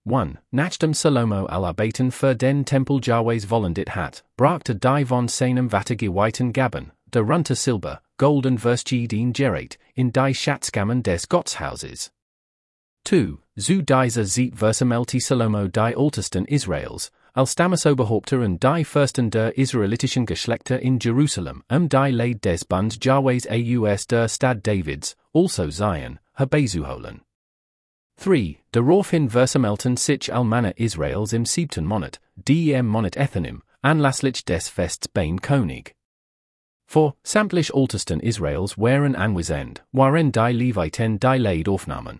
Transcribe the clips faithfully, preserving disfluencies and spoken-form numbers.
one. Nachdem Salomo al-Arbeiten für den Tempel Jahwehs vollendet hat, brachte die von seinem Vater geweihten Gaben, darunter Silber, Gold und verschiedene Gerät, in die Schatzkammern des Gottshauses. zwei. Zu dieser Zeit versammelte Salomo die Ältesten Israels, als Stammesoberhäupter und die Fürsten der israelitischen Geschlechter in Jerusalem, um die Leid des Bundes Jahwehs aus der Stadt Davids, also Zion, herbeizuholen. drei. Daraufhin versammelten sich alle Männer Israels im siebten Monat, dem Monat Ethanim, anlässlich des Fests beim König. vier. Sämtliche Ältesten Israels waren anwesend, waren die Leviten die Leid aufnahmen.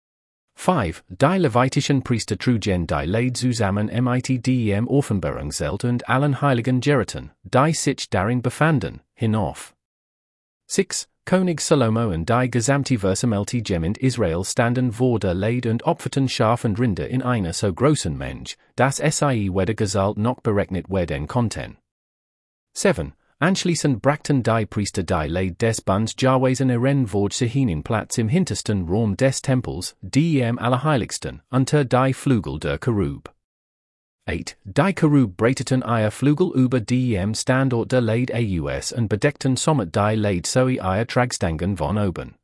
fünf. Die levitischen Priester trugen die Leid zusammen mit dem Offenbarungszelt und allen heiligen Geräten, die sich darin befanden, hinauf. sechs. König Salomo und die gesamte versammelte Gemeinde Israel standen vor der Leid und opferten Schaf und Rinder in einer so großen Menge, dass es weder gezahlt noch berechnet werden konnten. sieben. Anschließend brachten die Priester die Leid des Bundes Jahwehs in ihren vorgesehenen Platz im hintersten Raum des Tempels, dem Allerheiligsten, unter die Flügel der Cherub. acht. Die Cherub breiteten ihr Flügel über dem Standort der Leid aus und bedeckten somit die Leid sowie ihr Tragstangen von oben.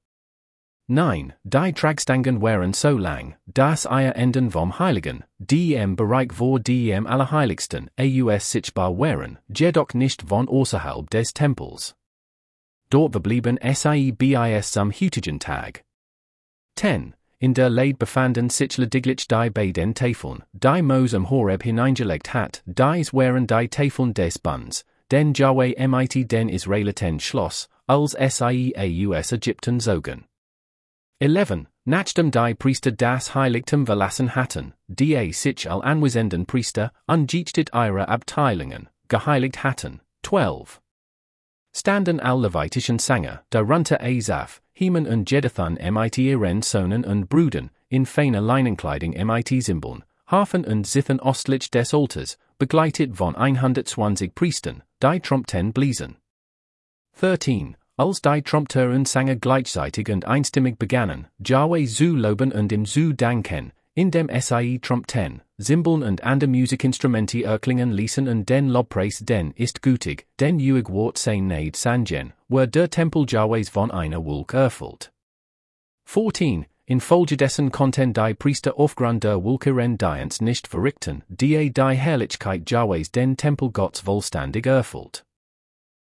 neun. Die Tragstangen waren so lang, dass ihr Enden vom Heiligen, dem Bereich vor dem Allerheiligsten, aus sichtbar waren, jedoch nicht von außerhalb des Tempels. Dort verblieben sie bis zum heutigen Tag. zehn. In der Leid befanden sich lediglich die beiden Tafeln, die Mose am Horeb hineingelegt hat, dies waren die Tafeln des Bundes, den Jahweh mit den Israeliten schloss, als sie aus Ägypten zogen. elf. Nachdem die Priester das Heiligtum verlassen hatten, die sich all anwesenden Priester, angesichts ihrer Abteilungen, geheiligt hatten. zwölf. Standen all levitischen Sänger, darunter Asaph, Heman und Jeduthun mit ihren Söhnen und Brüdern, in feiner Leinenkleidung mit Zimbeln, Harfen und Zithen östlich des Altars, begleitet von hundertzwanzig Priestern, die Trompeten bliesen. dreizehn. Als die Trompeter und Sänger gleichzeitig und einstimmig begannen, Jahweh zu loben und ihm zu danken, indem sie Trompeten, Zimbeln und andere Musikinstrumente erklingen ließen und den Lobpreis den ist gütig, den Uig Wort sein Neid Sanjen, wo der Tempel Jahwehs von einer Wolke erfüllt. vierzehn. Infolgedessen konnten die Priester aufgrund der Wolke ihren Dienst nicht verrichten, die die Herrlichkeit Jahwehs den Tempel Gottes vollständig erfüllt.